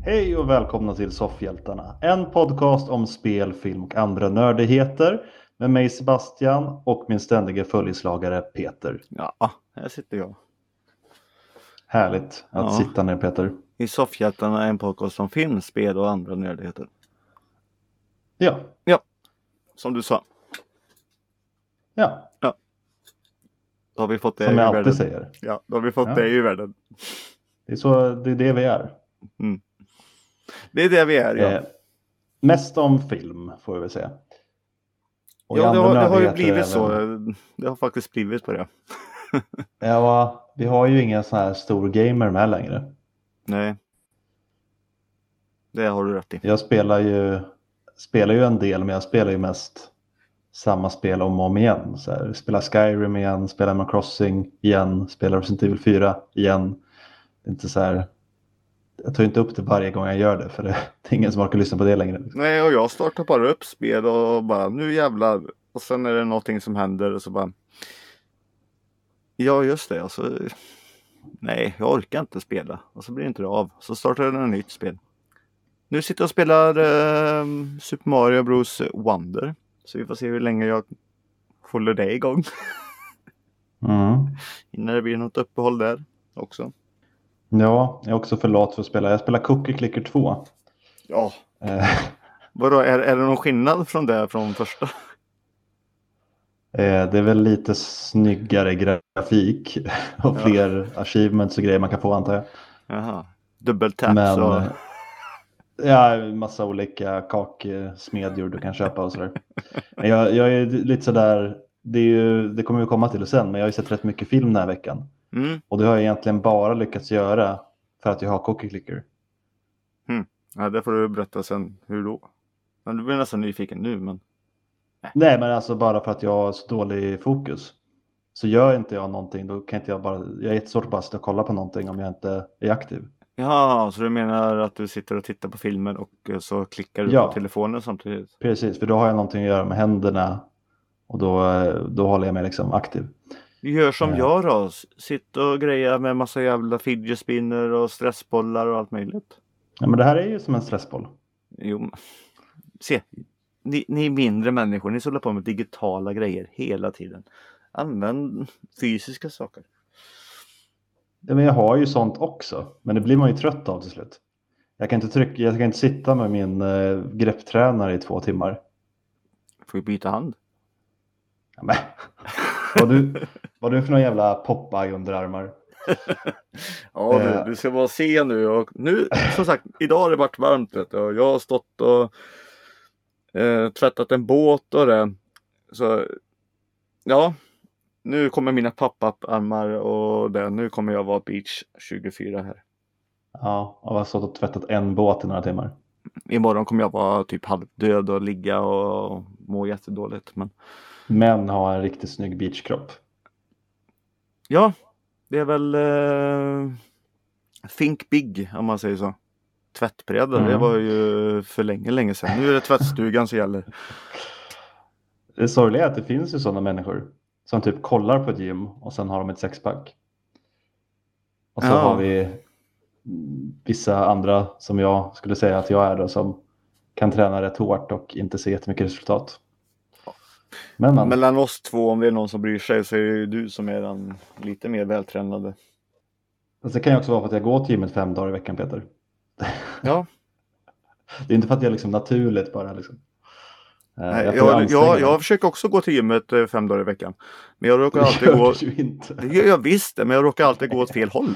Hej och välkomna till Soffhjältarna. En podcast om spel, film och andra nördigheter. Med mig Sebastian och min ständiga följeslagare Peter. Ja, här sitter jag. Härligt att sitta ner Peter. I Soffhjältarna är en podcast om film, spel och andra nördigheter. Ja. Ja, som du sa. Ja. Då har vi fått det som i jag alltid världen. säger. Ja, då har vi fått det i världen. Det är det vi är. Mm. Det är det vi är, ja. Mest om film får vi väl säga. Och ja, det har ju blivit även... så. Det har faktiskt blivit på det. Ja, vi har ju ingen sån här stor gamer med längre. Nej. Det har du rätt i. Jag spelar ju en del, men jag spelar ju mest samma spel om och om igen. Så här, spelar Skyrim igen, spelar Animal Crossing igen, spelar Resident Evil 4 igen. Det är inte så här, jag tar inte upp det varje gång jag gör det, för det är ingen som orkar lyssna på det längre. Nej, och jag startar bara upp spel och bara, nu jävlar. Och sen är det någonting som händer och så bara, ja just det, alltså, nej, jag orkar inte spela. Och så blir det inte det av. Så startar jag ett nytt spel. Nu sitter jag och spelar Super Mario Bros. Wonder. Så vi får se hur länge jag håller det igång. Innan det blir något uppehåll där också. Ja, jag är också för lat för att spela. Jag spelar Cookie Clicker 2. Ja. Vadå, är det någon skillnad från det från första? Det är väl lite snyggare grafik och fler achievements och grejer man kan få, antar jag. Jaha, dubbeltaps och... Ja, massa olika kaksmedjor du kan köpa och sådär. Men jag är lite sådär, det kommer vi komma till sen, men jag har ju sett rätt mycket film den här veckan. Och det har jag egentligen bara lyckats göra för att jag har Cookie Clicker. Ja, det får du berätta sen. Hur då? Men du blir nästan nyfiken nu, men... Nej, men alltså bara för att jag har så dålig fokus. Så gör inte jag någonting, då kan inte jag bara... Jag är jättesvårt att bara sitta och kolla på någonting om jag inte är aktiv. Ja, så du menar att du sitter och tittar på filmen och så klickar du på telefonen samtidigt? Precis, för då har jag någonting att göra med händerna och då håller jag mig liksom aktiv. Gör som jag då. Sitt och greja med massa jävla fidget spinner och stressbollar och allt möjligt. Ja, men det här är ju som en stressboll. Jo, se. Ni är mindre människor. Ni håller på med digitala grejer hela tiden. Använd fysiska saker. Ja, men jag har ju sånt också. Men det blir man ju trött av till slut. Jag kan inte sitta med min grepptränare i 2 timmar. Får vi byta hand? Ja, men. Vad du för några jävla Popeye underarmar? Ja, du ska bara se nu. Och nu, som sagt, idag har det varit varmt. Vet du, och jag har stått och tvättat en båt och det. Så ja, nu kommer mina pop-up-armar och det. Nu kommer jag vara beach 24 här. Ja, jag har stått och tvättat en båt i några timmar. Imorgon kommer jag vara typ halvdöd och ligga och må jättedåligt. Men ha en riktigt snygg beachkropp. Ja, det är väl think big om man säger så. Tvättbräda, det var ju för länge sedan. Nu är det tvättstugan som gäller. Det sorgliga är att det finns ju sådana människor som typ kollar på ett gym och sen har de ett sexpack. Och så har vi vissa andra som jag skulle säga att jag är då, som kan träna rätt hårt och inte se jättemycket resultat. Men mellan oss två, om det är någon som bryr sig, så är det ju du som är den lite mer vältränade. Det kan ju också vara för att jag går till gymmet 5 dagar i veckan, Peter. Ja. Det är inte för att jag liksom naturligt bara liksom. Nej, jag försöker också gå till gymmet 5 dagar i veckan. Men jag råkar alltid gå... Det gör jag visst, men jag råkar alltid gå åt fel håll.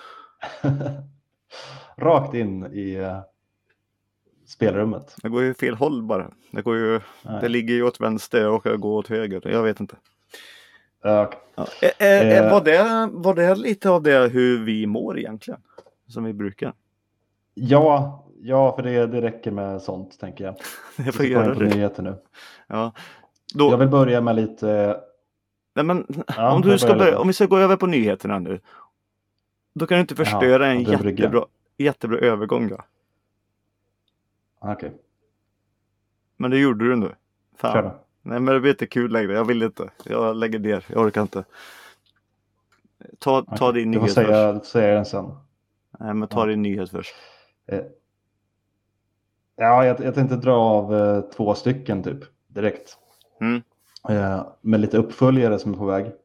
Rakt in i spelrummet. Det går ju fel håll bara. Det ligger ju åt vänster och jag går åt höger. Jag vet inte. Okay. Var det lite av det hur vi mår egentligen? Som vi brukar? Ja, för det räcker med sånt, tänker jag. Det får göra det. Nyheter nu. Ja. Jag vill börja med lite... Nej, men om vi ska gå över på nyheterna nu. Då kan du inte förstöra en jättebra övergång då. Okej. Men det gjorde du nu. Fan. Nej, men det blir inte kul längre. Jag vill inte. Jag lägger ner. Jag orkar inte. Ta din nyhet först. Du får säga den sen. Nej, men ta din nyhet först. Ja, jag tänkte dra av 2 stycken typ direkt. Med lite uppföljare som är på väg.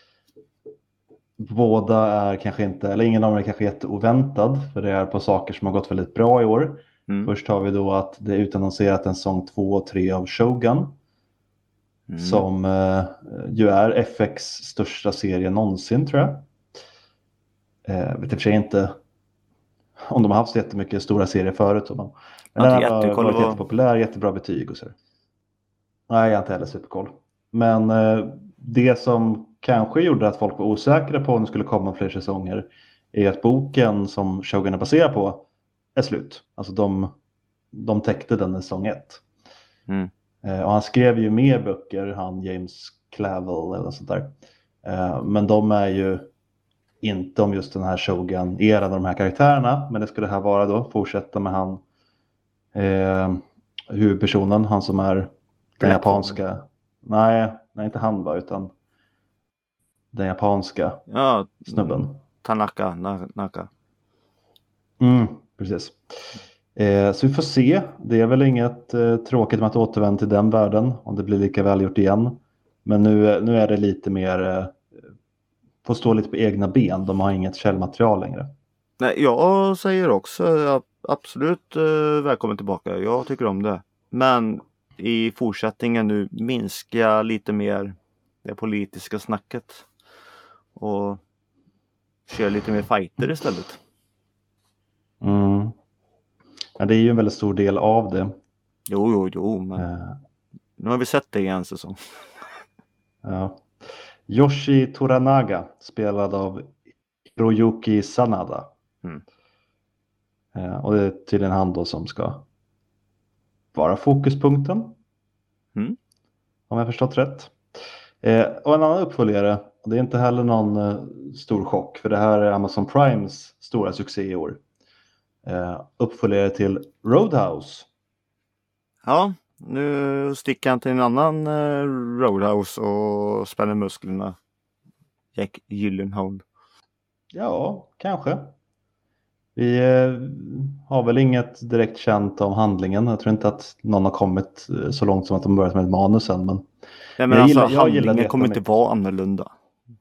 Båda är kanske inte, eller ingen av dem är kanske jätteoväntad, för det är på saker som har gått väldigt bra i år. Först har vi då att det är utannonserat en säsong 2 och 3 av Shogun. Som ju är FX största serie någonsin, tror jag. Vet i och för sig inte om de har haft så jättemycket stora serier förut. Men den har varit jättepopulär, jättebra betyg och så. Nej, jag har inte heller superkoll. Men det som kanske gjorde att folk var osäkra på om det skulle komma fler säsonger är att boken som Shogun är baserad på är slut. Alltså de täckte den i säsong 1. Och han skrev ju mer böcker, han James Clavell eller sånt där. Men de är ju inte om just den här Shogun-eran av de här karaktärerna. Men det skulle här vara då, fortsätta med han huvudpersonen, han som är den japanska. Nej, inte han bara, utan den japanska snubben. Tanaka. Precis. Så vi får se. Det är väl inget tråkigt med att återvända till den världen om det blir lika väl gjort igen. Men nu är det lite mer får stå lite på egna ben. De har inget källmaterial längre. Nej, jag säger också absolut välkommen tillbaka. Jag tycker om det. Men i fortsättningen nu minska lite mer det politiska snacket. Och köra lite mer fighter istället. Ja, det är ju en väldigt stor del av det. Jo, men nu har vi sett det i en säsong. Ja. Yoshi Toranaga, spelad av Hiroyuki Sanada. Och det är tydligen han då som ska vara fokuspunkten. Om jag förstått rätt. Och en annan uppföljare, och det är inte heller någon stor chock, för det här är Amazon Primes stora succé i år. Uppföljare till Roadhouse. Ja, nu sticker han till en annan Roadhouse och spänner musklerna. Jack Gyllenhaal. Ja, kanske. Vi har väl inget direkt känt om handlingen. Jag tror inte att någon har kommit så långt som att de börjat med ett manus än. Men handlingen kommer inte vara annorlunda.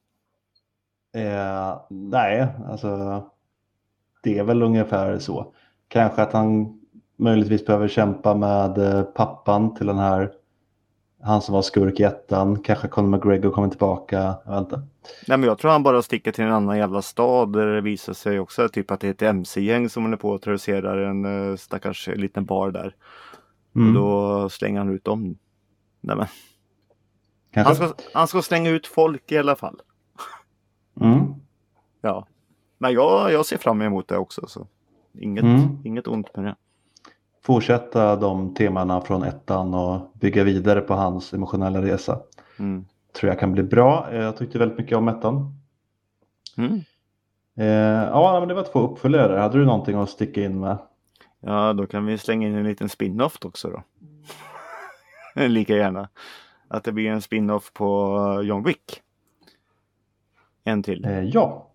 Nej, alltså det är väl ungefär så. Kanske att han möjligtvis behöver kämpa med pappan till den här, han som var skurk i 1:an. Kanske Conor McGregor kommer tillbaka, jag vet inte. Nej, men jag tror han bara sticker till en annan jävla stad där det visar sig också typ att det är ett MC-gäng som håller på att terrorisera en stackars liten bar där. Och då slänger han ut dem. Nej, men. Han ska slänga ut folk i alla fall. Ja. Men jag ser fram emot det också. Så. Inget ont med det. Fortsätta de temana från 1:an och bygga vidare på hans emotionella resa. Tror jag kan bli bra. Jag tyckte väldigt mycket om 1:an. Ja, men det var 2 uppföljare. Hade du någonting att sticka in med? Ja, då kan vi slänga in en liten spin-off också då. Lika gärna. Att det blir en spin-off på John Wick. En till. Ja.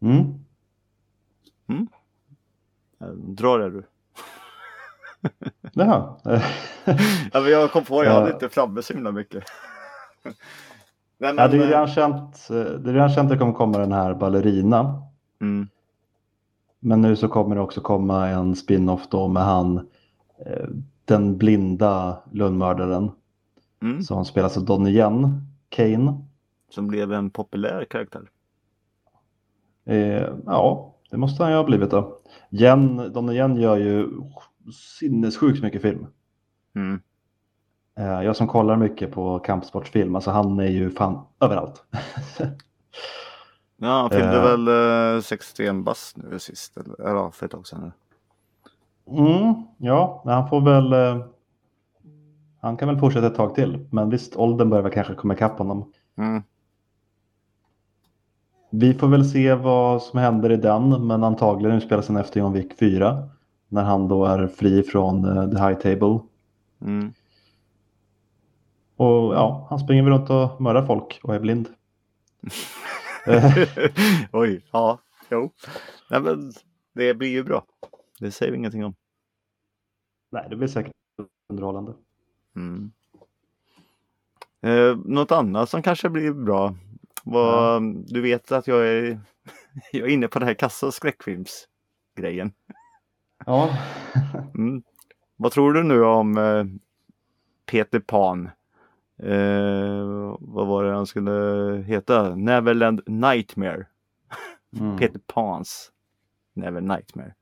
Dra det du. Jaha. Ja, men jag kom på, jag hade inte framme så himla mycket. Nej, men, ja, det är redan känt att det kommer komma den här ballerina. Men nu så kommer det också komma en spin-off då med han den blinda lönnmördaren som spelas av Donnie Yen, Kane. Som blev en populär karaktär. Ja, det måste han ju ha blivit då. Donnie Yen gör ju sinnessjukt mycket film. Jag som kollar mycket på kampsportsfilm, alltså han är ju fan överallt. Ja, han fyllde väl 61 bast nu sist, eller för ett tag sedan. Ja, han får väl han kan väl fortsätta ett tag till, men visst, åldern börjar väl kanske komma ikapp honom. Vi får väl se vad som händer i den, men antagligen utspelar sig efter John Wick 4 när han då är fri från The High Table. Och ja, han springer väl runt och mördar folk och är blind. Oj, ja, jo. Nej, men det blir ju bra. Det säger vi ingenting om. Nej, det blir säkert underhållande. Mm. Något annat som kanske blir bra. Du vet att jag är inne på det här kassa skräckfilmsgrejen. Ja. Vad tror du nu om Peter Pan? Vad var det han skulle heta? Neverland Nightmare. Peter Pans Never Nightmare.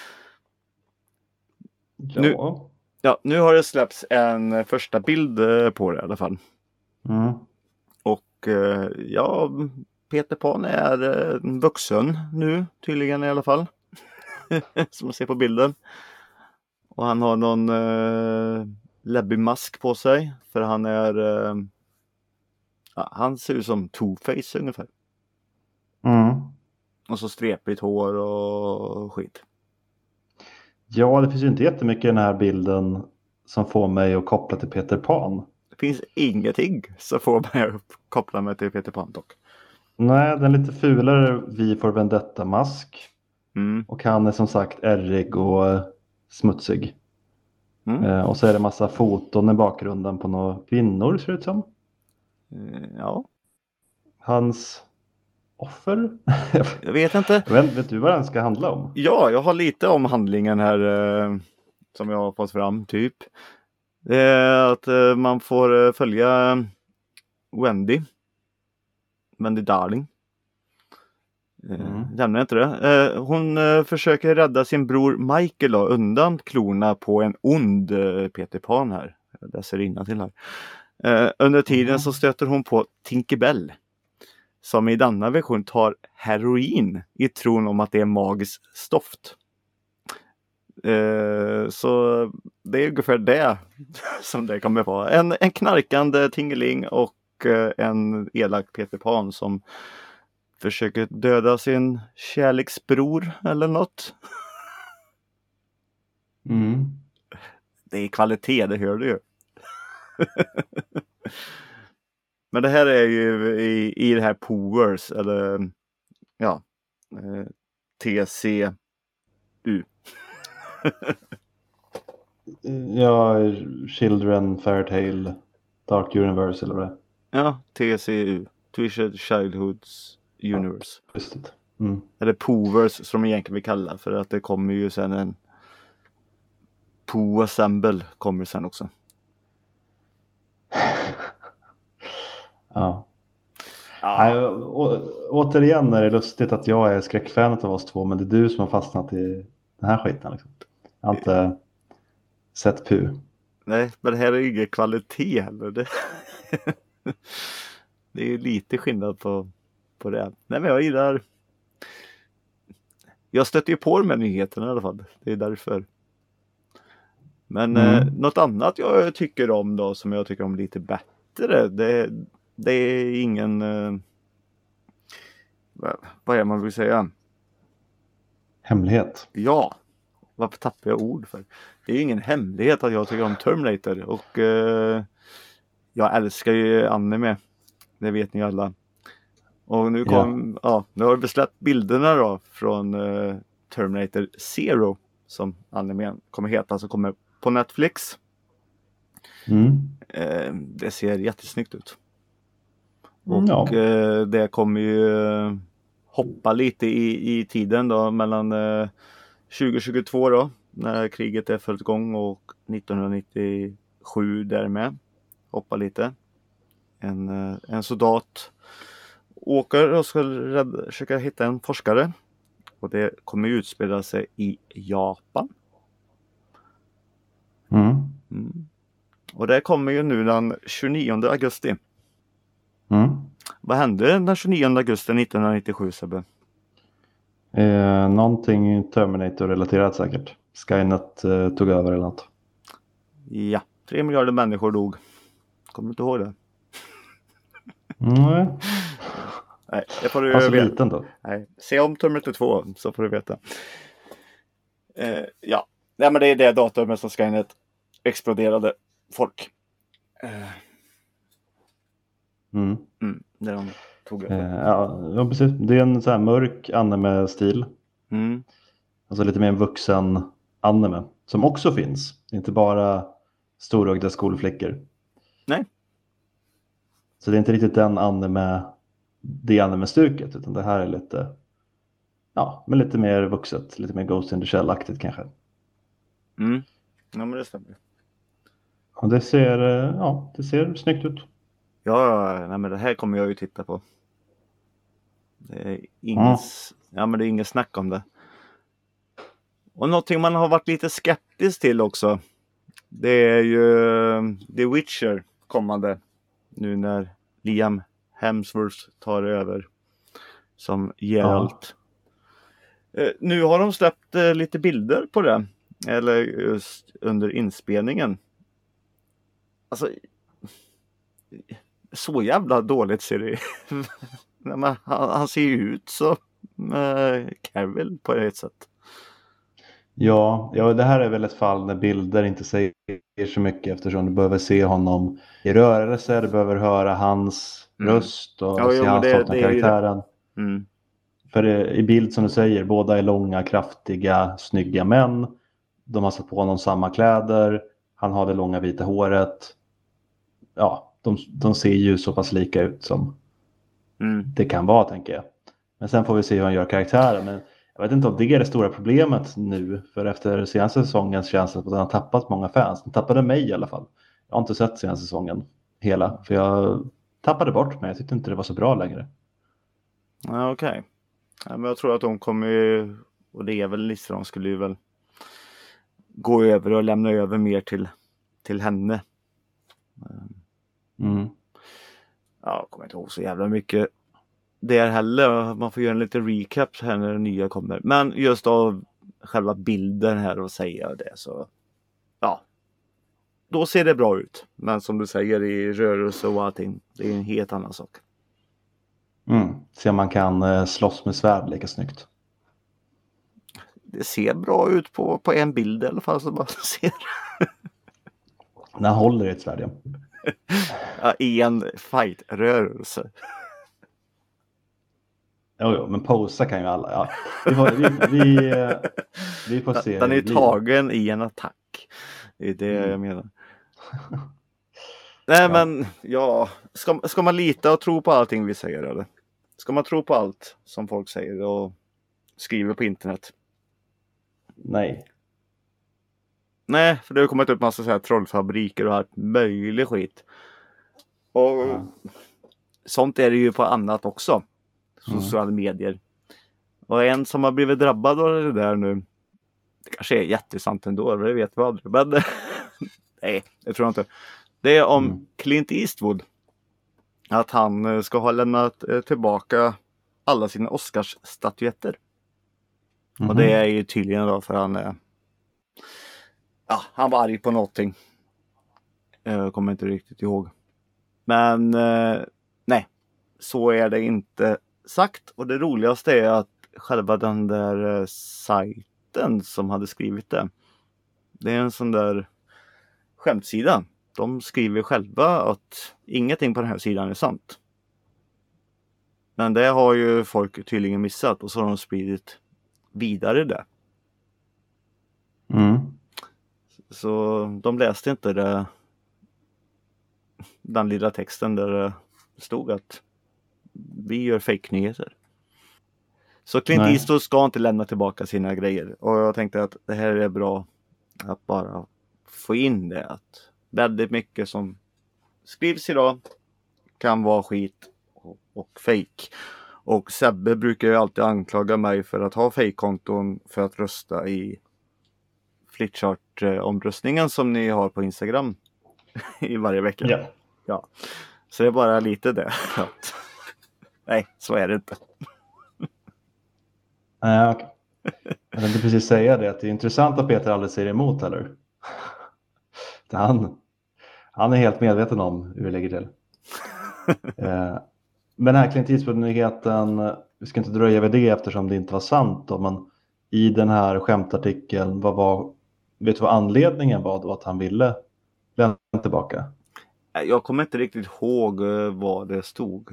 Ja. Nu har det släppts en första bild på det i alla fall. Och Peter Pan är vuxen nu tydligen i alla fall. Som man ser på bilden. Och han har någon läbbig mask på sig. För han är han ser ut som Two-Face ungefär. Och så strepigt hår och skit. Ja, det finns ju inte jättemycket i den här bilden som får mig att koppla till Peter Pan. Det finns ingenting som får mig att koppla mig till Peter Pan dock. Nej, den lite fulare Vi får Vendetta-mask. Och han är som sagt ärrig och smutsig. Och så är det massa foton i bakgrunden på några kvinnor, ser det ut som. Ja. Hans offer? Jag vet inte. Vet du vad den ska handla om? Ja, jag har lite om handlingen här som jag har fått fram typ. Det är att man får följa Wendy Darling. Nämner inte det. Hon försöker rädda sin bror Michael då, undan klorna på en ond Peter Pan här. Jag läser innantill här. Under tiden så stöter hon på Tinkerbell. Som i denna version tar heroin i tron om att det är magiskt stoft. Så det är ungefär det som det kommer vara. En knarkande Tingeling och en elak Peter Pan som försöker döda sin kärleksbror eller något. Det är kvalitet, det hör du ju. Men det här är ju i det här Powers eller TCU. Ja, Children, Fairytale, Dark Universe eller vad det är. Ja, TCU. Twisted Childhoods Universe. Just det. Eller Powers som de egentligen vill kalla, för att det kommer ju sen en Pooh Assemble kommer sen också. Ja. Nej, återigen är det lustigt att jag är skräckfanet av oss två, men det är du som har fastnat i den här skiten. Liksom. Jag har inte sett Puh. Nej, men det här är ingen kvalitet heller. Det är lite skillnad på det. Nej, men jag gillar... Jag stöter ju på de här nyheterna i alla fall. Det är därför. Men något annat jag tycker om då, som jag tycker om lite bättre, det är ingen... vad är man vill säga? Hemlighet. Ja. Varför tappar jag ord för? Det är ju ingen hemlighet att jag tycker om Terminator. Och jag älskar ju anime. Det vet ni alla. Och nu nu har vi släppt bilderna då från Terminator Zero. Som animen kommer heta. Som kommer på Netflix. Det ser jättesnyggt ut. Och det kommer ju hoppa lite i tiden då. Mellan 2022 då. När kriget är fullt igång. Och 1997 därmed. Hoppa lite. En soldat åker och ska försöka hitta en forskare. Och det kommer utspela sig i Japan. Och det kommer ju nu den 29 augusti. Vad hände den 29 augusti 1997, Sebbe? Någonting Terminator-relaterat säkert. Skynet tog över eller något. Ja, 3 miljarder människor dog. Kommer du inte ihåg det? Nej. Nej, det får du alltså veta. Liten då. Nej, se om Terminator 2 så får du veta. Ja, nej, men det är det datumet som Skynet exploderade folk. Det de tog över. Ja, precis. Det är en så här mörk anime-stil. Alltså lite mer en vuxen anime. som också finns. Inte bara storögda skolflickor. Nej. Så det är inte riktigt det anime-stuket, utan det här är lite, ja, men lite mer vuxet, lite mer Ghost in the Shell-aktigt kanske. Mm. Ja, men det stämmer. Och det ser snyggt ut. Ja, nej, men det här kommer jag ju titta på. Det är men det är inget snack om det. Och någonting man har varit lite skeptisk till också. Det är ju The Witcher kommande. Nu när Liam Hemsworth tar över som Geralt. Nu har de släppt lite bilder på det. Eller just under inspelningen. Alltså, så jävla dåligt ser det han ser ju ut så Cavill på ett sätt. Ja, det här är väl ett fall när bilder inte säger så mycket, eftersom du behöver se honom i rörelse, du behöver höra hans röst och se hans tolkning av karaktären. För i bild, som du säger, båda är långa, kraftiga, snygga män. De har satt på honom samma kläder, han har det långa vita håret. Ja, de ser ju så pass lika ut som det kan vara, tänker jag. Men sen får vi se hur han gör karaktären. Men jag vet inte om det är det stora problemet nu. För efter senaste säsongen känns det att han har tappat många fans. Han tappade mig i alla fall. Jag har inte sett senaste säsongen hela. För jag tappade bort mig. Jag tyckte inte det var så bra längre. Ja, okej. Ja, men jag tror att de kommer ju, och det är väl lite, de skulle ju väl gå över och lämna över mer till henne. Ja, jag kommer inte ihåg så jävla mycket där heller. Man får göra en liten recap här när det nya kommer. Men just av själva bilden här och säga det, så ja, då ser det bra ut. Men som du säger, i rörelse och allting, det är en helt annan sak. Se om man kan slåss med svärd lika snyggt. Det ser bra ut på en bild i alla fall, så bara ser. När han håller i ett svärd, ja. Ja, i en fight-rörelse. Jo, men posa kan ju alla. Ja. Vi får se. Den är tagen i en attack. Det är det jag menar. Nej, men ja. Ska man lita och tro på allting vi säger, eller? Ska man tro på allt som folk säger och skriver på internet? Nej, för det har kommit upp massa så här trollfabriker och allt möjligt skit. Och sånt är det ju på annat också. Sociala medier. Och en som har blivit drabbad av det där nu, det kanske är jättesant ändå, det vet vi aldrig. Men nej, det tror jag inte. Det är om Clint Eastwood. Att han ska ha lämnat tillbaka alla sina Oscarsstatyetter. Och det är ju tydligen då för han var arg på någonting. Jag kommer inte riktigt ihåg. Men nej, så är det inte sagt. Och det roligaste är att själva den där sajten som hade skrivit det. Det är en sån där skämtsida. De skriver själva att ingenting på den här sidan är sant. Men det har ju folk tydligen missat, och så har de spridit vidare det. Så de läste inte den lilla texten där det stod att vi gör fake-nyheter. Så Clint Eastwood ska inte lämna tillbaka sina grejer. Och jag tänkte att det här är bra att bara få in det. Att väldigt mycket som skrivs idag kan vara skit och fake. Och Sebbe brukar ju alltid anklaga mig för att ha fake-konton för att rösta i Flipchart-omröstningen som ni har på Instagram i varje vecka. Ja. Så det är bara lite det. Nej, så är det inte. Nej, okej. Jag tänkte precis säga det, att det är intressant att Peter aldrig säger emot heller. Han är helt medveten om hur det ligger till. Men den här Clint Eastwood-nyheten, vi ska inte dröja vid det eftersom det inte var sant då, men i den här skämtartikeln, vet du vad anledningen var då att han ville lämna tillbaka? Jag kommer inte riktigt ihåg vad det stod.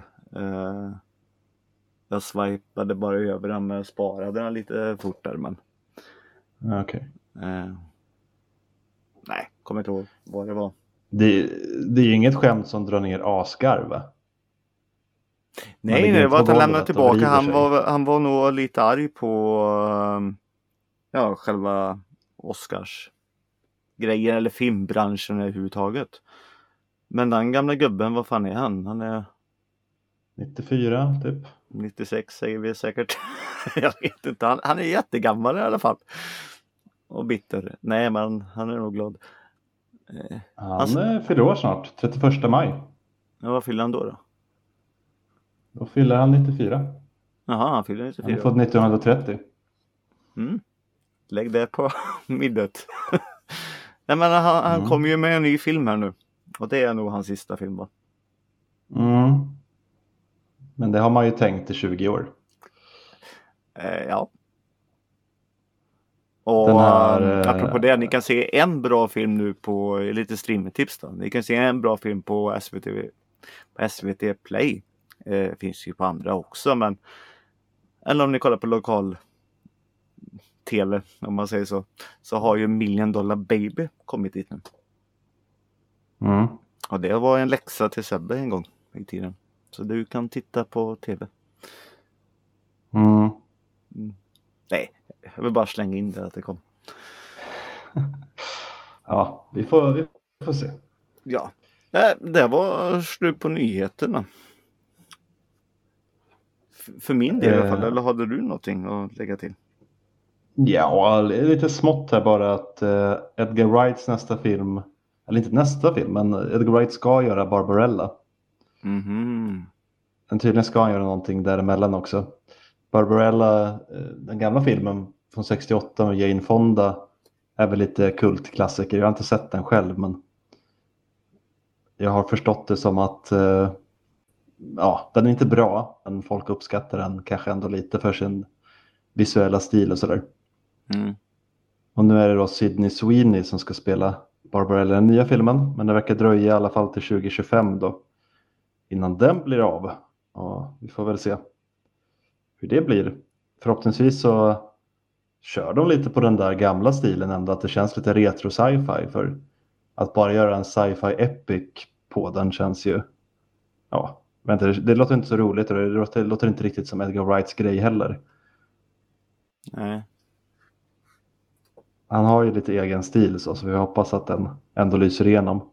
Jag swipade bara över den, men sparade den lite fortare. Men... Okej. Kommer inte ihåg vad det var. Det är ju inget skämt som drar ner asgarv, va? Nej, det var att han lämnade tillbaka. Han var nog lite arg på själva Oscars grejer eller filmbranschen överhuvudtaget. Men den gamla gubben, vad fan är han? Han är 94 typ. 96 säger vi säkert. Jag vet inte. Han är jättegammal i alla fall. Och bitter. Nej, men han är nog glad. Han fyller år snart. 31 maj. Ja, vad fyller han då? Då fyller han 94. Jaha, han fyller 94. Han är född 1930. Lägg det på minnet. Nej, men han kommer ju med en ny film här nu. Och det är nog hans sista film, va? Men det har man ju tänkt i 20 år. Ja. Och apropå det, ni kan se en bra film nu på lite streamingtips då. Ni kan se en bra film på SVT Play. Finns ju på andra också, men eller om ni kollar på lokal tv, om man säger så har ju $1 Million Baby kommit dit nu. Och det var en läxa till Sebbe en gång i tiden. Så du kan titta på tv. Nej, jag vill bara slänga in det att det kom. Ja, vi får se. Ja, det var slut på nyheterna. För min del i alla fall. Eller hade du någonting att lägga till? Ja, lite smått här bara att Edgar Wrights nästa film, eller inte nästa film, men Edgar Wright ska göra Barbarella. Men tydligen ska han göra någonting däremellan också. Barbarella, den gamla filmen från 68 med Jane Fonda, är väl lite kultklassiker. Jag har inte sett den själv, men jag har förstått det som att den är inte bra, men folk uppskattar den kanske ändå lite för sin visuella stil och sådär. Och nu är det då Sydney Sweeney som ska spela Barbarella i den nya filmen, men det verkar dröja i alla fall till 2025 då innan den blir av. Och vi får väl se hur det blir. Förhoppningsvis så kör de lite på den där gamla stilen ändå, att det känns lite retro sci-fi, för att bara göra en sci-fi epic på den känns ju, det låter inte så roligt och det låter inte riktigt som Edgar Wrights grej heller. Nej. Han har ju lite egen stil så vi hoppas att den ändå lyser igenom.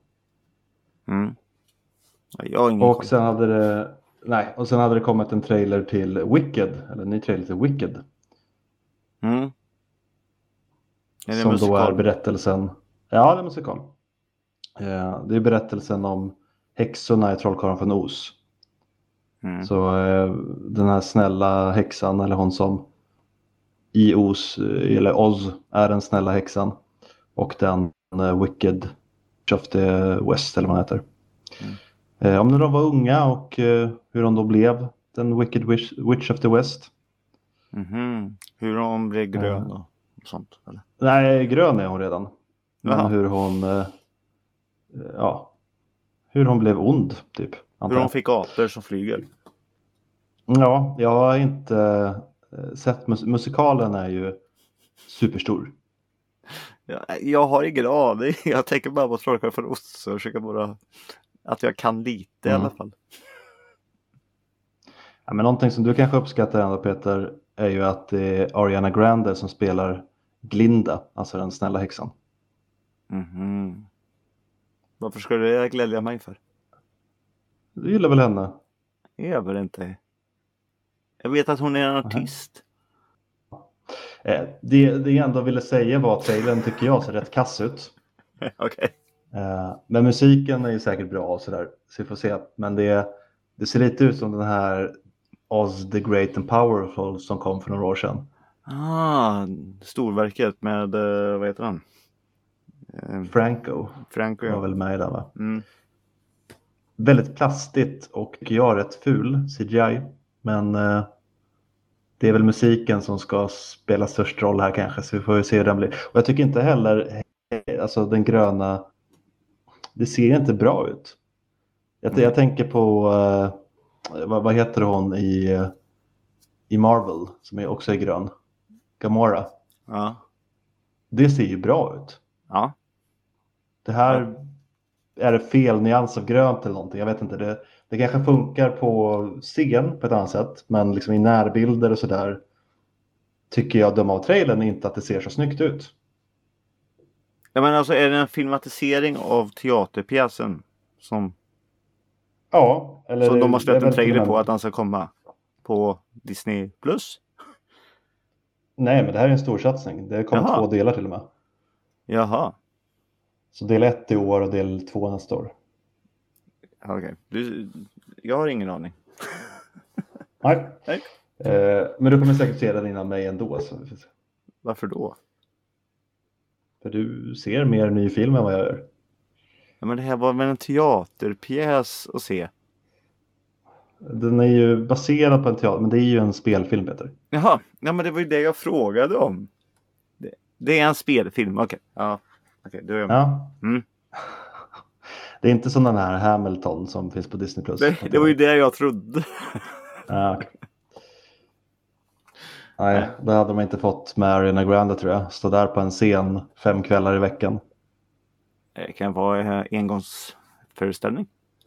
Och sen hade det kommit en trailer till Wicked, eller en ny trailer till Wicked. Är det som musikal? Då är berättelsen. Ja, det är musikal. Det är berättelsen om häxorna i Trollkarlen från Oz. Så den här snälla häxan, eller hon som i Oz, eller Oz, är den snälla häxan. Och den Wicked of the West, eller vad han heter. Om när de var unga och hur de då blev den Wicked Witch of the West. Hur de blev grön och sånt, eller? Nej, grön är hon redan. Men hur hon blev ond, typ. Hur hon fick apor som flyger. Ja, jag har inte sett musikalen, är ju superstor. Jag har ingen aning. Jag tänker bara på Trollkarlen från Oz och försöker bara att jag kan lite i alla fall. Ja, men någonting som du kanske uppskattar ändå, Peter, är ju att det är Ariana Grande som spelar Glinda, alltså den snälla häxan. Varför skulle jag glädja mig för? Du gillar väl henne? Jag vet inte. Jag vet att hon är en artist. Det jag ändå ville säga var att trailern tycker jag ser rätt kass ut. Okej. Men musiken är ju säkert bra och sådär, så vi får se. Men det ser lite ut som den här Oz the Great and Powerful som kom för några år sedan. Storverket med, vad heter han? Franco ja. Var väl med i den, va? Väldigt plastigt och jag rätt ful CGI. Men det är väl musiken som ska spela störst roll här kanske, så vi får ju se hur den blir. Och jag tycker inte heller, alltså den gröna, det ser inte bra ut. Jag tänker på, vad heter hon i Marvel, som också är grön? Gamora. Ja. Det ser ju bra ut. Ja. det här är det fel nyans av grönt eller någonting. Jag vet inte. Det kanske funkar på scen på ett annat sätt. Men liksom i närbilder och sådär tycker jag döma av trailern inte att det ser så snyggt ut. Ja, men alltså är det en filmatisering av teaterpjäsen som Ja. Eller som de har släppt en till och trailer med- på att den ska komma på Disney+. Nej, men det här är en stor satsning. Det kommer Jaha. 2 delar till och med. Jaha, Så del 1 i år och del 2 nästa år. okej. Jag har ingen aning. Nej. Nej. Men du kommer säkert se den innan mig ändå. Så. Varför då? För du ser mer ny film än vad jag gör. Ja, men det här var väl en teaterpjäs att se. Den är ju baserad på en teater, men det är ju en spelfilm, Peter. Jaha, ja, men det var ju det jag frågade om. Det är en spelfilm, okej. Ja, okej, då är jag med. Ja. Mm. Det är inte som den här Hamilton som finns på Disney+. Det var ju det jag trodde. Ja, okej. Nej, då hade de inte fått med Ariana Grande, tror jag. Stå där på en scen 5 kvällar i veckan. Det kan vara engångsföreställning.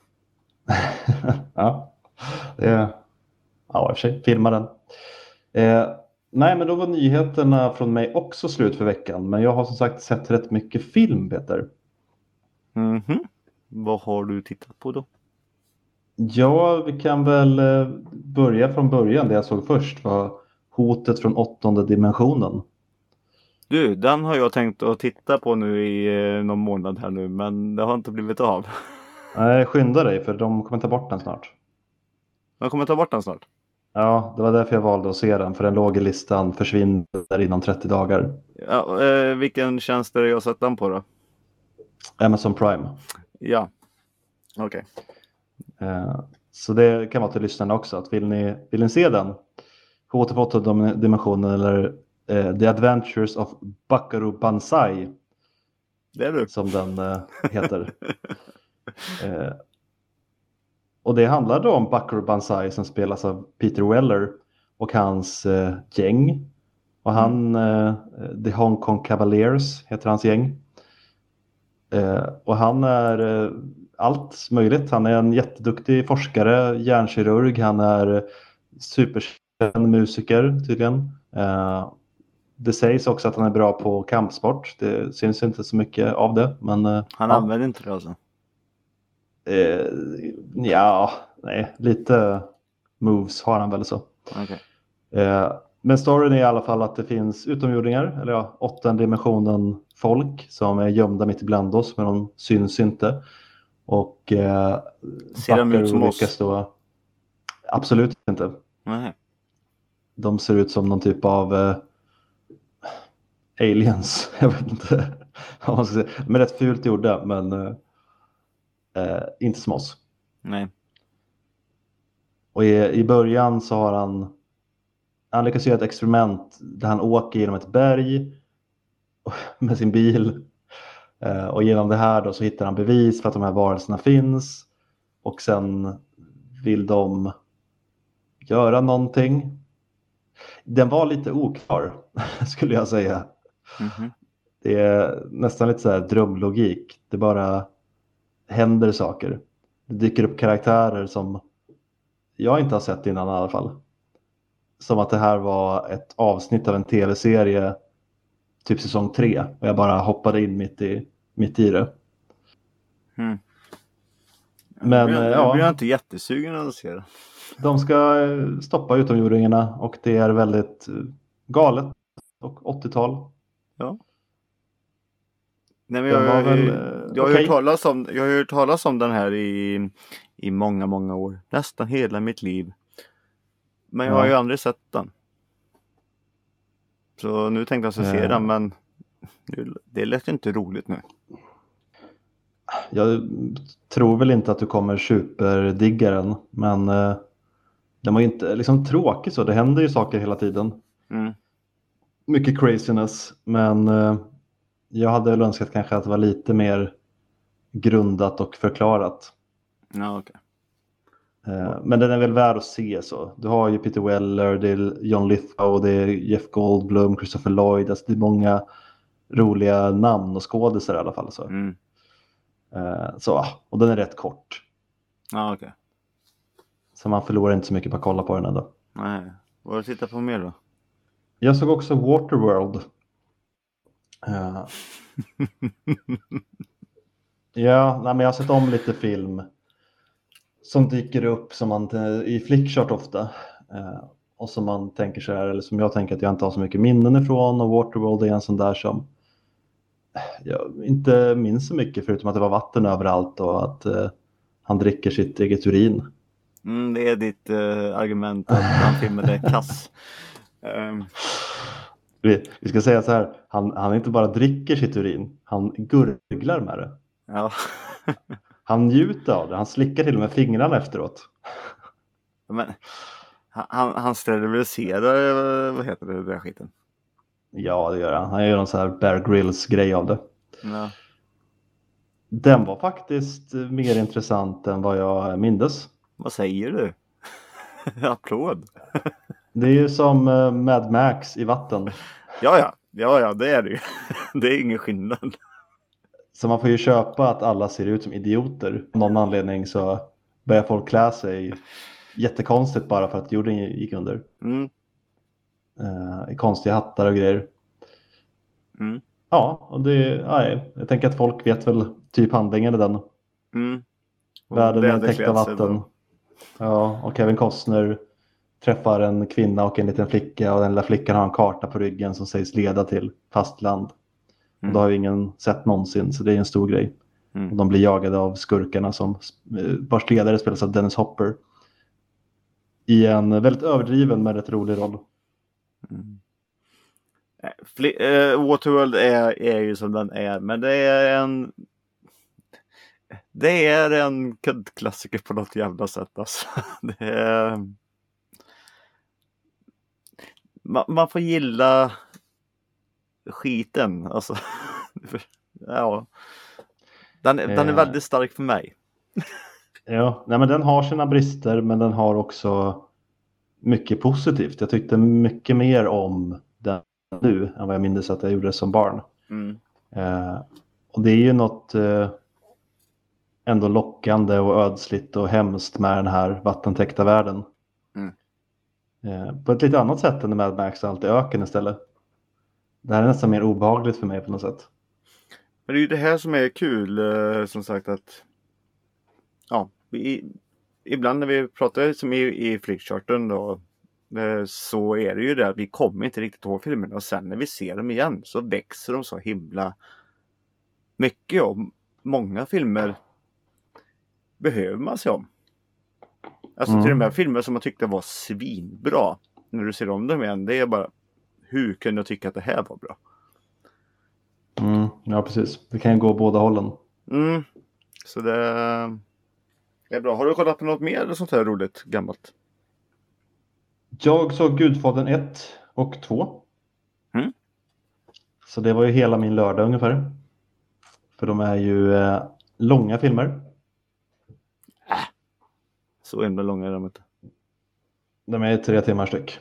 Ja, det är... Ja, i och för sig. Filma den. Nej, men då var nyheterna från mig också slut för veckan. Men jag har som sagt sett rätt mycket film, Peter. Mhm. Vad har du tittat på då? Ja, vi kan väl börja från början. Det jag såg först var Hotet från 8:e dimensionen. Du, den har jag tänkt att titta på nu i någon månad här nu, men det har inte blivit av. Nej, skynda dig för de kommer ta bort den snart. Jag kommer ta bort den snart. Ja, det var därför jag valde att se den. För den låg i listan, försvinner inom 30 dagar. Ja, vilken tjänst är det jag sett den på då? Amazon Prime. Ja, okej. Så det kan vara till lyssnarna också. Att vill ni se den? Hotet på 8:e dimensionen eller The Adventures of Buckaroo Banzai. Det är du. Som den heter. Och det handlar då om Buckaroo Banzai som spelas av Peter Weller och hans gäng. Och han, The Hong Kong Cavaliers heter hans gäng. Och han är allt möjligt. Han är en jätteduktig forskare, hjärnkirurg. Han är superkänd musiker tydligen. Det sägs också att han är bra på kampsport. Det syns inte så mycket av det. Men, Han använder inte det alltså? Ja, nej. Lite moves har han väl så. Okej. Men storyn är i alla fall att det finns utomjordingar, eller ja, 8:e dimensionen folk som är gömda mitt ibland oss, men de syns inte. Och ser de ut som oss? då... Absolut inte. Nej. De ser ut som någon typ av aliens. Jag vet inte vad man ska säga. De är rätt fult gjorda, men inte som oss. Nej. Och i början så har han lyckas göra ett experiment där han åker genom ett berg med sin bil. Och genom det här då så hittar han bevis för att de här varelserna finns. Och sen vill de göra någonting. Den var lite oklar, skulle jag säga. Mhm. Det är nästan lite så här drömlogik. Det bara händer saker. Det dyker upp karaktärer som jag inte har sett innan i alla fall. Som att det här var ett avsnitt av en tv-serie, typ säsong 3. Och jag bara hoppade in mitt i det. Mm. Men jag blir inte jättesugen att se det. De ska stoppa utomjordingarna och det är väldigt galet. Och 80-tal. Ja. Nej, men Den var väl, jag har okej. hört talas om den här i många, många år. Nästan hela mitt liv. Men jag har ju aldrig sett den. Så nu tänkte jag se den, men det lät inte roligt nu. Jag tror väl inte att du kommer superdigga den. Men den var inte liksom tråkig så. Det händer ju saker hela tiden. Mm. Mycket craziness. Men jag hade väl önskat kanske att det var lite mer grundat och förklarat. Ja, okej. Men den är väl värd att se så. Du har ju Peter Weller, det är John Lithgow, det är Jeff Goldblum, Christopher Lloyd. Alltså det är många roliga namn och skådisar i alla fall. Så. Mm. Och den är rätt kort. Ja, okej. Så man förlorar inte så mycket på att kolla på den ändå. Nej. Vad har du tittat på mer då? Jag såg också Waterworld. Ja, nej, men jag har sett om lite film som dyker upp som man i Flickchart ofta. Och som man tänker så här, eller som jag tänker att jag inte har så mycket minnen ifrån. Och Waterworld är en sån där som jag inte minns så mycket, förutom att det var vatten överallt och att han dricker sitt eget urin. Det är ditt argument att den filmen är kass. Vi ska säga så här, han inte bara dricker sitt urin, han gurglar med det. Ja. Han njuter av det, han slickar till och med fingrarna efteråt. Men han steriliserar, vad heter det där skiten? Ja, det gör han. Han gör någon så här Bear Grylls-grej av det. Ja. Den var faktiskt mer intressant än vad jag mindes. Vad säger du? Applåd. Det är ju som Mad Max i vatten. Ja, det är det ju. Det är ingen skillnad. Så man får ju köpa att alla ser ut som idioter. Av någon anledning så börjar folk klä sig jättekonstigt bara för att jorden gick under. I konstiga hattar och grejer. Ja, och jag tänker att folk vet väl typ handlingen i den. Världen är täckt av vatten. Ja, och Kevin Costner träffar en kvinna och en liten flicka, och den lilla flickan har en karta på ryggen som sägs leda till fastland. Och det har ju ingen sett någonsin, så det är en stor grej. Och de blir jagade av skurkarna vars ledare spelas av Dennis Hopper. I en väldigt överdriven men rätt rolig roll. Waterworld är ju som den är, men det är en klassiker på något jävla sätt alltså. Man får gilla skiten alltså. Ja. Den är väldigt stark för mig. Ja, nej, men den har sina brister, men den har också mycket positivt. Jag tyckte mycket mer om den nu än vad jag minns att jag gjorde som barn. Och det är ju något ändå lockande och ödsligt och hemskt med den här vattentäckta världen. På ett lite annat sätt än det Mad Max, allt i öken istället. Det här är nästan mer obehagligt för mig på något sätt. Men det är ju det här som är kul, som sagt, att ibland när vi pratar som i Flickcharten då, så är det ju det att vi kommer inte riktigt ihåg filmerna, och sen när vi ser dem igen så växer de så himla mycket, och många filmer behöver man se om. Alltså till de här filmer som man tyckte var svinbra, när du ser om dem igen, det är bara, hur kunde jag tycka att det här var bra? Ja, precis. Det kan ju gå båda hållen. Så det är bra. Har du kollat på något mer eller sånt här roligt gammalt? Jag såg Gudfadern 1 och 2. Så det var ju hela min lördag ungefär. För de är ju långa filmer. Så himla långa är de inte. De är 3 timmar styck.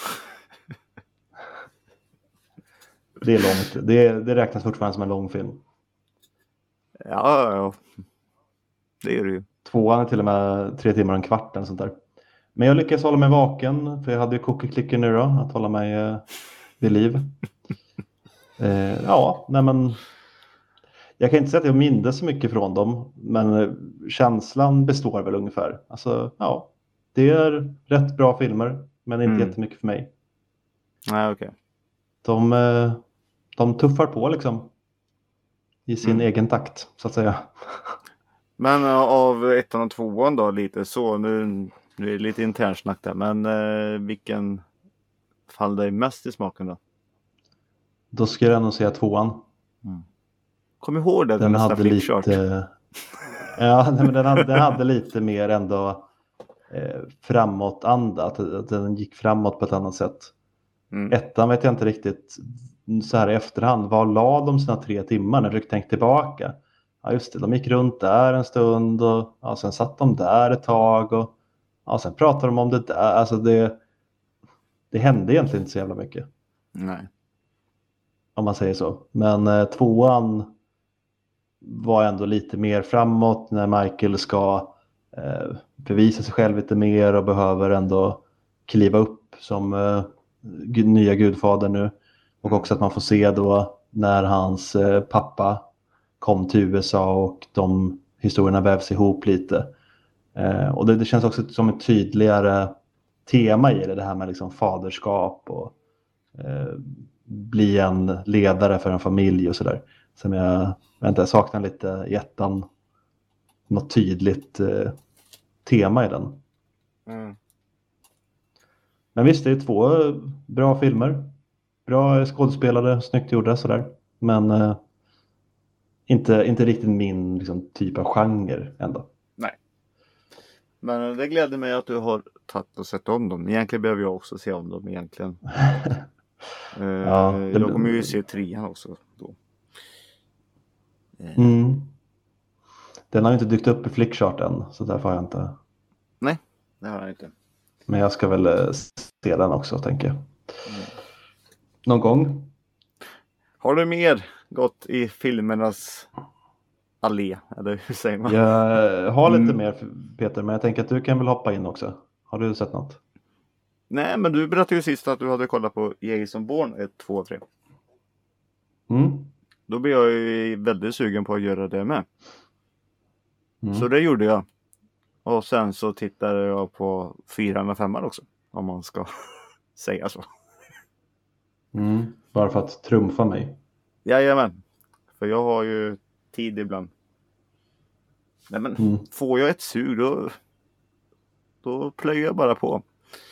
Det är långt. Det räknas fortfarande som en lång film. Ja. Det är det ju. 2:an är till och med 3 timmar och en kvart eller sånt där. Men jag lyckades hålla mig vaken, för jag hade ju cookie-clicker nu då, att hålla mig vid liv. Men jag kan inte säga att jag minns så mycket från dem, men känslan består väl ungefär. Alltså, det är rätt bra filmer, men inte jättemycket för mig. Nej, okej. De tuffar på liksom i sin egen takt, så att säga. Men av 1:an och 2:an då, lite så, nu är det lite internsnack där, men vilken faller dig mest i smaken då? Då ska jag ändå säga 2:an. Kom ihåg det, den hade lite den hade lite mer ändå framåtanda, att den gick framåt på ett annat sätt. 1:an vet jag inte riktigt så här i efterhand, vad la de sina 3 timmar när jag tänkte tillbaka? Ja, just det, de gick runt där en stund och sen satt de där ett tag och sen pratade de om det där. Alltså det hände egentligen inte så jävla mycket. Nej. Om man säger så. Men 2:an vara ändå lite mer framåt när Michael ska bevisa sig själv lite mer och behöver ändå kliva upp som nya gudfader nu. Och också att man får se då när hans pappa kom till USA och de historierna vävs ihop lite. Och det känns också som ett tydligare tema i det här med liksom faderskap och bli en ledare för en familj och sådär. Som jag saknar lite i ettan. Något tydligt tema i den. Mm. Men visst, det är 2 bra filmer. Bra skådespelare, snyggt gjorda sådär. Men inte riktigt min liksom, typ av genre ändå. Nej. Men det gläder mig att du har tagit och sett om dem. Egentligen behöver jag också se om dem egentligen. Ja, jag kommer ju se 3 också då. Den har ju inte dykt upp i Flickchart än, så därför har jag inte. Nej, det har jag inte. Men jag ska väl se den också, tänker jag. Någon gång. Har du mer gått i filmernas allé? Eller hur säger man? Jag har lite mer, Peter, men jag tänker att du kan väl hoppa in också. Har du sett något? Nej, men du berättade ju sist att du hade kollat på Jason Bourne 1, 2 och 3. Då blev jag ju väldigt sugen på att göra det med. Så det gjorde jag. Och sen så tittade jag på 4 och 5 också. Om man ska säga så. Bara för att trumfa mig. Jajamän. För jag har ju tid ibland. Nej men, får jag ett sug då plöjer jag bara på.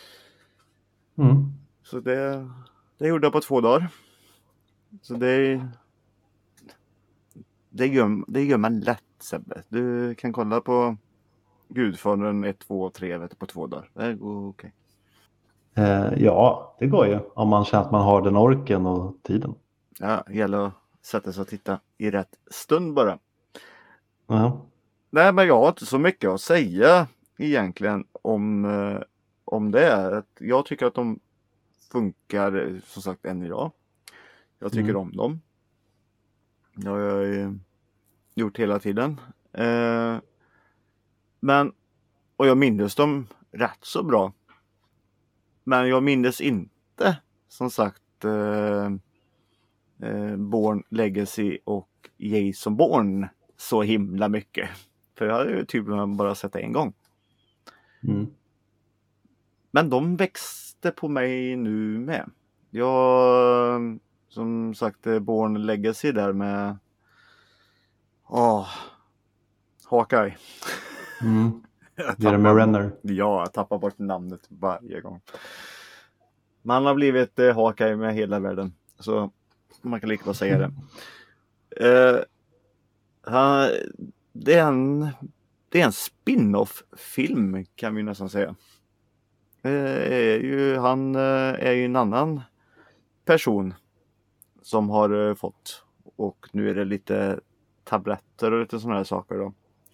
Så det gjorde jag på 2 dagar. Så det gör man lätt, Sebbe. Du kan kolla på Gudfadern 1, 2 och 3 på 2 dagar. Det går okej. Ja, det går ju. Om man känner att man har den orken och tiden. Ja, det gäller att sätta sig och titta i rätt stund bara. Nej, men jag har inte så mycket att säga egentligen om det. Jag tycker att de funkar som sagt än idag. Jag tycker om dem. Det har jag gjort hela tiden. Och jag minns dem rätt så bra. Men jag minns inte, som sagt, Bourne Legacy och Jason Bourne så himla mycket. För jag hade ju typ bara sett det en gång. Men de växte på mig nu med. Jag, som sagt, Bourne Legacy där med Hawkeye. Jeremy Renner. Ja, jag tappar bort namnet varje gång. Man har blivit Hawkeye med hela världen. Så man kan lika bra säga det. Det är en spin-off-film kan vi nästan säga. Han är ju en annan person som har fått. Och nu är det lite tabletter och lite sådana här saker då.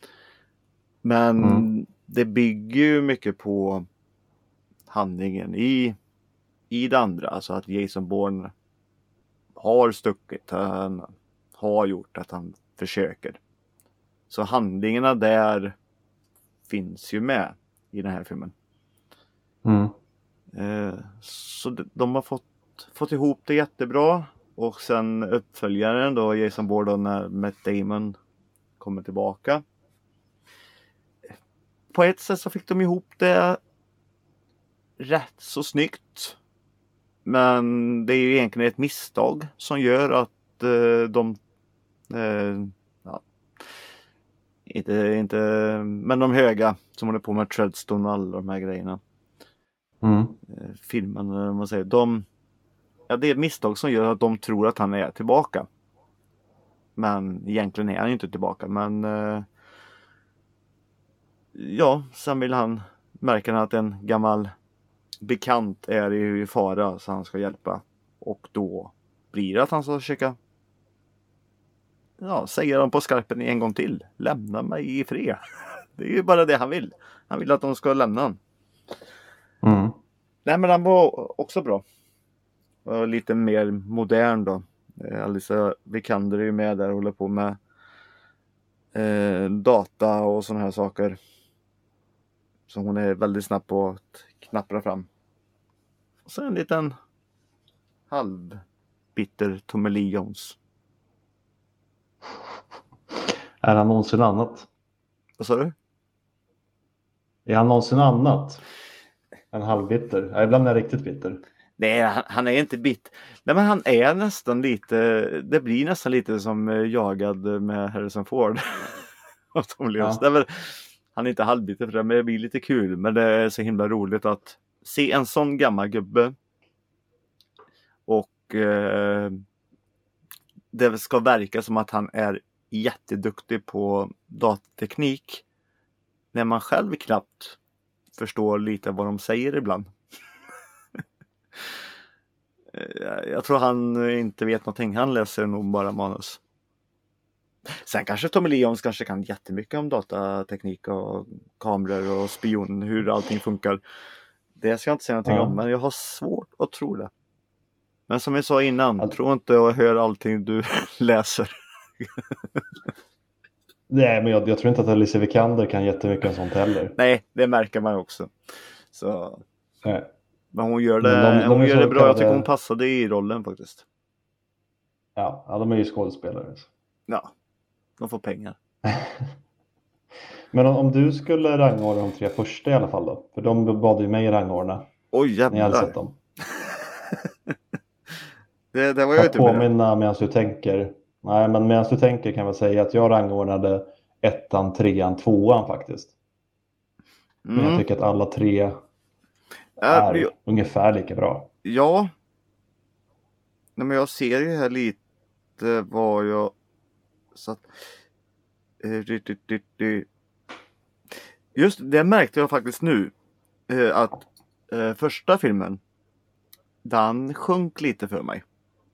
Men det bygger ju mycket på handlingen i det andra. Alltså att Jason Bourne har stuckit. Han har gjort att han försöker. Så handlingarna där finns ju med i den här filmen. Så de har fått ihop det jättebra. Och sen uppföljaren då, Jason Bourne, när Matt Damon kommer tillbaka. På ett sätt så fick de ihop det rätt så snyggt. Men det är ju egentligen ett misstag som gör att men de höga som håller på med Treadstone och alla de här grejerna. Filmen, man säger, det är ett misstag som gör att de tror att han är tillbaka. Men egentligen är han inte tillbaka. Men sen vill han, märker han att en gammal bekant är i fara så han ska hjälpa. Och då blir det att han ska försöka säger de på skarpen en gång till. Lämna mig i fred. Det är ju bara det han vill. Han vill att de ska lämna han. Nej, men han var också bra. Och lite mer modern då. Alicia Vikander är ju med där och håller på med data och sådana här saker. Så hon är väldigt snabb på att knappra fram. Och så en liten halvbitter Tommy Lee Jones. Är han någonsin annat? Vad sa du? Är han någonsin annat? En halvbitter? Ja, ibland är jag riktigt bitter. Nej, han är inte bitter. Nej, men han är nästan lite, det blir nästan lite som jagad med Harrison Ford. Av Tommy Lee Jones. Ja. Han är inte halvbitter för det, men det blir lite kul. Men det är så himla roligt att se en sån gammal gubbe. Och det ska verka som att han är jätteduktig på datateknik. När man själv knappt förstår lite vad de säger ibland. Jag tror han inte vet någonting. Han läser nog bara manus. Sen kanske Tommy Lee Jones kanske kan jättemycket om datateknik och kameror och spion, hur allting funkar. Det ska jag inte säga någonting om, men jag har svårt att tro det. Men som jag sa innan, tro inte och hör allting du läser. Nej, men jag tror inte att Alicia Vikander kan jättemycket om sånt heller. Nej, det märker man också. Så. Nej. Men hon gör det, hon gör det bra. Jag tycker hon passade i rollen faktiskt. Ja, de är ju skådespelare. Ja, de får pengar. Men om du skulle rangordna de 3 första i alla fall då? För de bad ju mig rangordna. Oj, jävlar. Ni hade sett dem. det var jag inte med. Påminna medan du tänker. Nej, men medan du tänker kan jag säga att jag rangordnade 1:an, 3:an, 2:an faktiskt. Men jag tycker att alla 3 är ungefär lika bra. Ja. Nej, men jag ser ju här lite vad jag satt. Just det märkte jag faktiskt nu. Att första filmen, den sjönk lite för mig.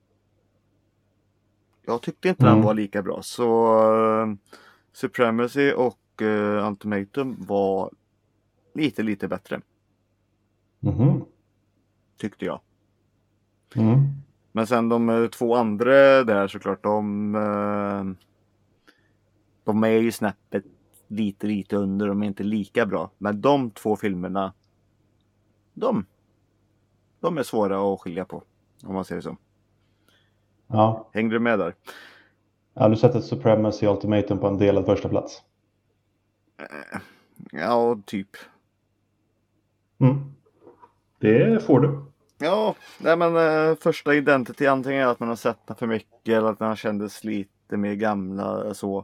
Jag tyckte inte den var lika bra. Så Supremacy och Ultimatum var lite bättre. Tyckte jag. Men sen de 2 andra där såklart, de är ju snäppet lite under. De är inte lika bra. Men de 2 filmerna, de är svåra att skilja på, om man säger så. Ja. Hängde du med där? Ja, du sätter Supremacy och Ultimatum på en delad första plats. Ja, typ. Det får du. Ja, nej men första Identity, antingen att man har sett den för mycket eller att den kändes lite mer gamla så.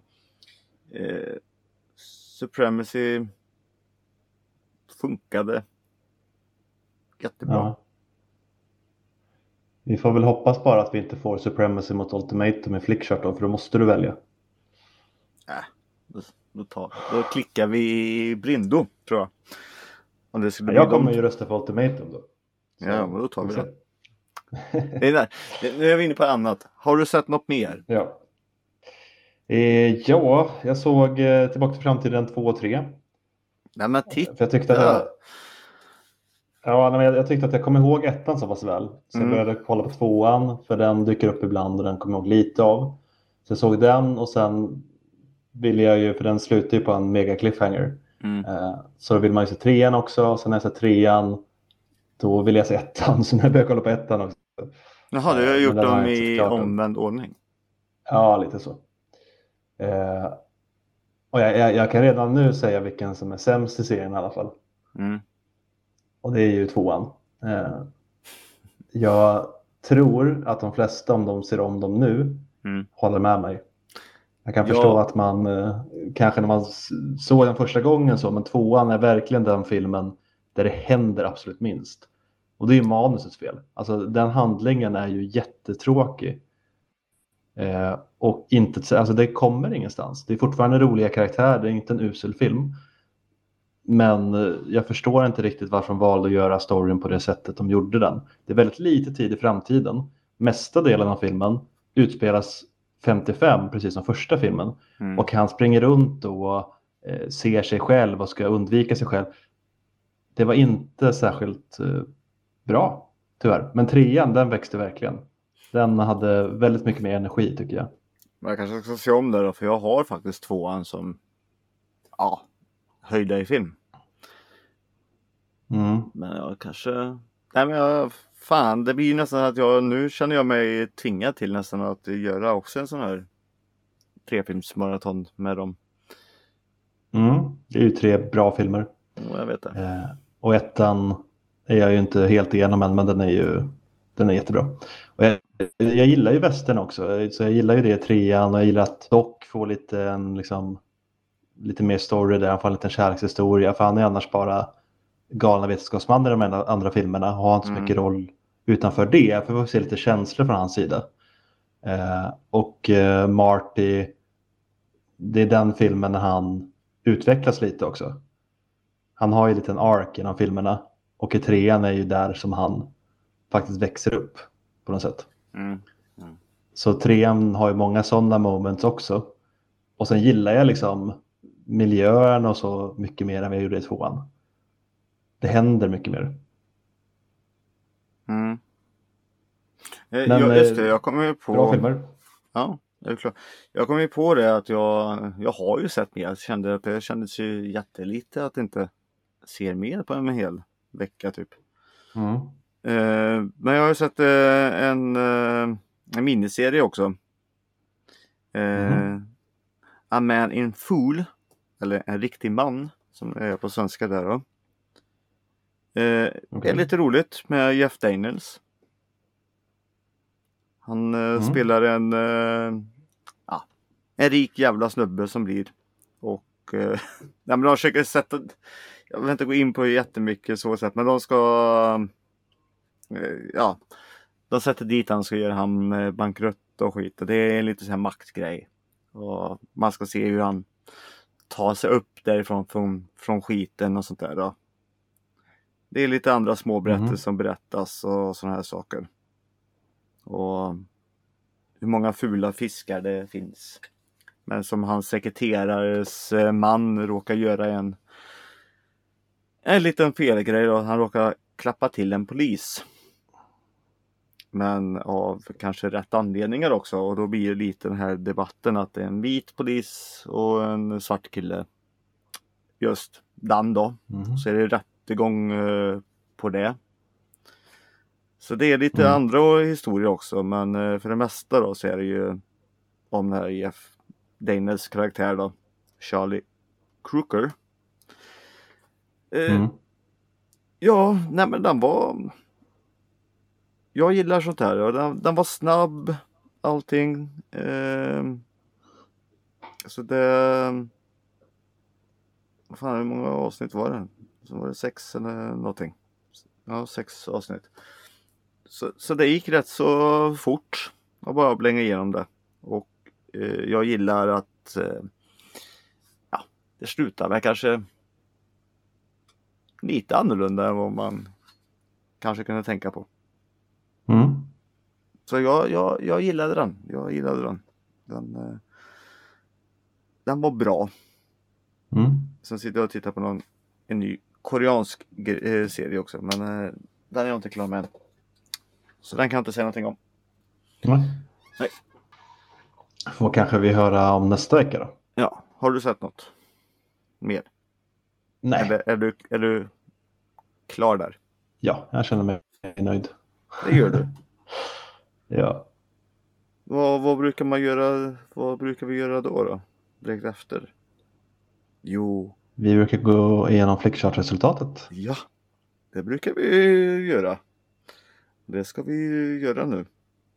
Supremacy funkade jättebra. Ja. Vi får väl hoppas bara att vi inte får Supremacy mot Ultimatum i Flickchart då, för då måste du välja. Då klickar vi i blindo, tror jag. Om det skulle bli jag kommer ju rösta på Ultimatum då. Så, ja, men då tar vi det. Nu är vi inne på annat. Har du sett något mer? Ja. Ja, jag såg Tillbaka till framtiden 2 och 3. Nej, men titta. För jag tyckte att jag tyckte att jag kom ihåg 1:an så pass väl. Så jag började kolla på 2:an, för den dyker upp ibland och den kommer jag ihåg lite av. Så jag såg den och sen ville jag ju, för den slutar ju på en mega cliffhanger. Så då vill man ju se 3:an också. Och sen när jag ser 3:an, då vill jag se 1:an. Så när jag börjar kolla på 1:an också. Jaha, du har gjort dem i omvänd ordning. Ja, lite så. Och jag kan redan nu säga vilken som är sämst i serien i alla fall. Och det är ju 2:an. Jag tror att de flesta, om de ser om dem nu, håller med mig. Jag kan förstå att man kanske när man såg den första gången så, men 2:an är verkligen den filmen där det händer absolut minst. Och det är ju manusets fel. Alltså den handlingen är ju jättetråkig. Och alltså det kommer ingenstans. Det är fortfarande roliga karaktärer, det är inte en usel film. Men jag förstår inte riktigt varför de valde att göra storyn på det sättet de gjorde den. Det är väldigt lite tid i framtiden. Mesta delen av filmen utspelas 55, precis som första filmen. Och han springer runt och ser sig själv och ska undvika sig själv. Det var inte särskilt bra, tyvärr. Men 3:an, den växte verkligen. Den hade väldigt mycket mer energi, tycker jag. Men jag kanske ska se om det då, för jag har faktiskt 2:an som höjda i film. Men jag kanske... Nej, men fan, det blir nästan att nu känner jag mig tvingad till nästan att göra också en sån här 3-filmsmaraton med dem. Det är ju 3 bra filmer. Jag vet det. Och ettan är jag ju inte helt igenom än, men den är jättebra. Och jag gillar ju västern också, så jag gillar ju det 3:an, och jag gillar att Doc får lite mer story där, han får en liten kärlekshistoria, för han är annars bara galna vetenskapsman i de andra filmerna och har inte så mycket roll utanför det, för vi får se lite känslor från hans sida. Och Marty, det är den filmen när han utvecklas lite också. Han har ju en liten ark genom filmerna, och i 3:an är ju där som han faktiskt växer upp på något sätt. Så 3:an har ju många sådana moments också. Och sen gillar jag liksom miljön och så mycket mer än vad jag gjorde i 2:an. Det händer mycket mer. Men, just det, jag kommer ju på... Bra filmer. Ja, det är klart. Jag kom ju på det att jag har ju sett mer. Det kändes ju jättelite att inte ser mer på en hel vecka typ. Men jag har ju sett en miniserie också. A Man in Fool, eller En riktig man, som är på svenska där då. Det är lite roligt med Jeff Daniels. Han spelar en rik jävla snubbe som blir. Och de försöker sätta... Jag vill inte gå in på jättemycket så sätt, men de ska... de sätter dit han, ska göra han bankrutt och skit. Och det är en lite så här maktgrej. Och man ska se hur han tar sig upp därifrån från skiten och sånt där då. Det är lite andra små berättelser som berättas och såna här saker. Och hur många fula fiskar det finns. Men som hans sekreterares man råkar göra en liten felgrej då. Han råkar klappa till en polis. Men av kanske rätt anledningar också. Och då blir det lite den här debatten att det är en vit polis och en svart kille. Just den då. Så är det rättegång på det. Så det är lite andra historier också. Men för det mesta då så är det ju om den här Jeff Daniels karaktär då. Charlie Crooker. Ja, nej men den var... Jag gillar sånt här. Och den var snabb. Allting. Så det... Vad fan, hur många avsnitt var det? Så var det 6 eller någonting. Ja, 6 avsnitt. Så det gick rätt så fort. Jag bara blänga igenom det. Och jag gillar att det slutar med kanske lite annorlunda än vad man kanske kunde tänka på. Så jag gillade den. Den var bra. Sen sitter jag och tittar på en ny koreansk serie också. Men den är jag inte klar med än. Så den kan jag inte säga någonting om. Nej. Får kanske vi höra om nästa vecka då? Ja, har du sett något mer? Nej. Eller är du klar där? Ja, jag känner mig nöjd. Det gör du. Ja. Vad brukar man göra? Vad brukar vi göra då? Direkt efter? Jo. Vi brukar gå igenom flickchartresultatet. Ja, det brukar vi göra. Det ska vi göra nu.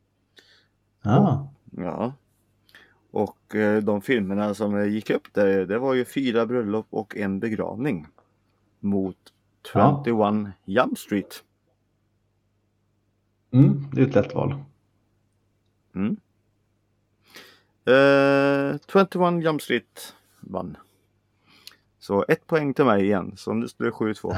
Ja. Och de filmerna som gick upp där, det var ju 4 bröllop och en begravning. Mot 21 Jump Street. Det är ett lätt val. 21 Jump Street vann. Så 1 poäng till mig igen. Så nu står det 7-2.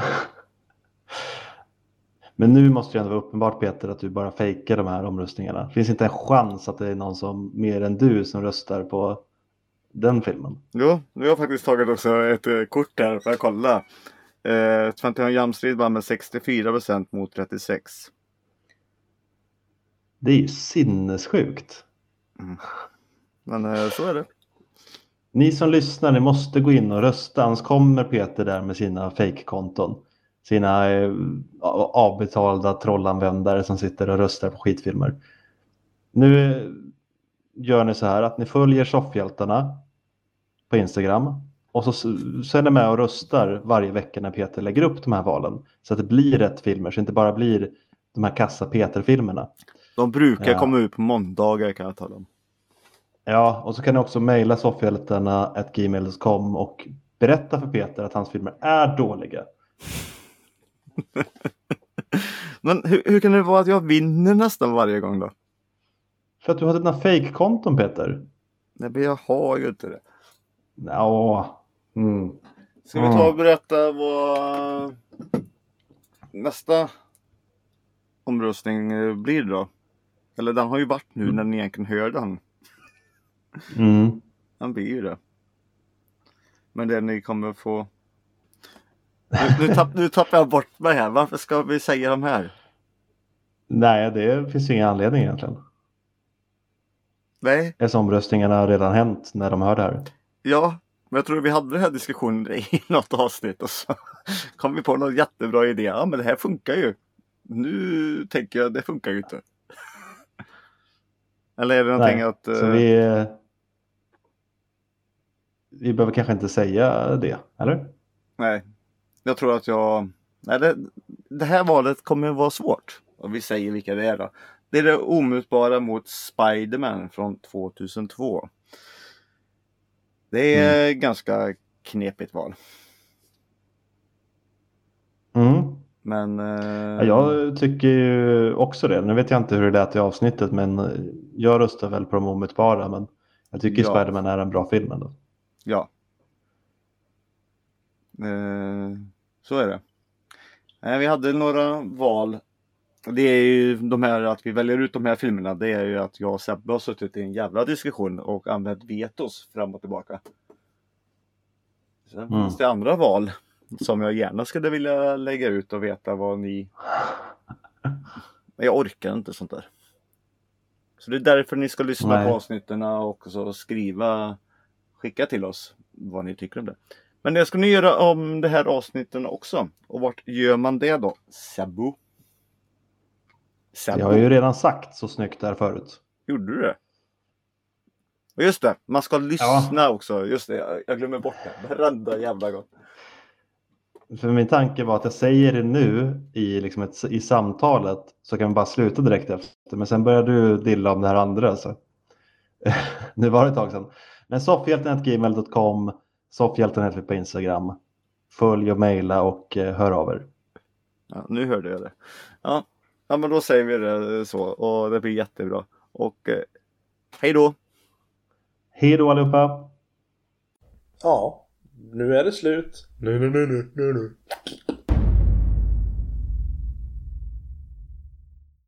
Men nu måste det ändå vara uppenbart, Peter, att du bara fejkar de här omröstningarna. Det finns inte en chans att det är någon som mer än du som röstar på den filmen. Jo, nu har jag faktiskt tagit också ett kort här för att kolla. 21 Jump Street vann med 64% mot 36%. Det är ju sinnessjukt. Men så är det. Ni som lyssnar, ni måste gå in och rösta. Annars kommer Peter där med sina fake-konton. Sina avbetalda trollanvändare som sitter och röstar på skitfilmer. Nu gör ni så här att ni följer Soffhjältarna på Instagram. Och så är ni med och röstar varje vecka när Peter lägger upp de här valen. Så att det blir rätt filmer, så det inte bara blir de här kassa Peter-filmerna. De brukar komma ut på måndagar, kan jag tala om. Ja, och så kan ni också mejla soffhjältarna@gmail.com och berätta för Peter att hans filmer är dåliga. Men hur kan det vara att jag vinner nästan varje gång då? För att du har dina fake-konton, Peter. Nej, men jag har ju inte det. Ja. Ska vi ta och berätta vad nästa omröstning blir då? Eller den har ju varit nu när ni egentligen hör den. Den blir ju det. Men det ni kommer få... Nu tappar jag bort mig här. Varför ska vi säga de här? Nej, det finns ju ingen anledning egentligen. Nej. Eftersom omröstningarna har redan hänt när de hör det här. Ja, men jag tror vi hade den här diskussionen i något avsnitt och så kom vi på någon jättebra idé. Ja, men det här funkar ju. Nu tänker jag, det funkar ju inte. Eller är det någonting Nej, att... Så vi behöver kanske inte säga det, eller? Nej, jag tror att Nej, det här valet kommer att vara svårt. Och vi säger vilka det är då. Det är det omutbara mot Spider-Man från 2002. Det är ganska knepigt val. Men... Jag tycker ju också det. Nu vet jag inte hur det lät i avsnittet, men jag röstar väl på de omutbara. Men jag tycker Spider-Man är en bra film ändå. Ja. Så är det. Vi hade några val. Det är ju de här att vi väljer ut de här filmerna. Det är ju att jag och Sebbe har suttit i en jävla diskussion och använt vetos fram och tillbaka. Sen finns det andra val som jag gärna skulle vilja lägga ut och veta vad ni... Men jag orkar inte sånt där. Så det är därför ni ska lyssna på avsnitten och så skicka till oss vad ni tycker om det. Men det ska ni göra om det här avsnitten också. Och vart gör man det då? Sebbo. Jag har ju redan sagt så snyggt där förut. Gjorde du det? Och just det, man ska lyssna också. Just det, jag glömmer bort det. Varenda jävla gång. För min tanke var att jag säger det nu i samtalet, så kan vi bara sluta direkt efter. Men sen börjar du dilla om det här andra. Så. Nu var det ett tag sedan. Men soffhjälten@gmail.com, soffhjälten på Instagram. Följ och mejla och hör av er. Ja, nu hörde jag det. Ja, men då säger vi det så. Och det blir jättebra. Och hej då! Hej då allihopa! Ja, nu är det slut. Nu.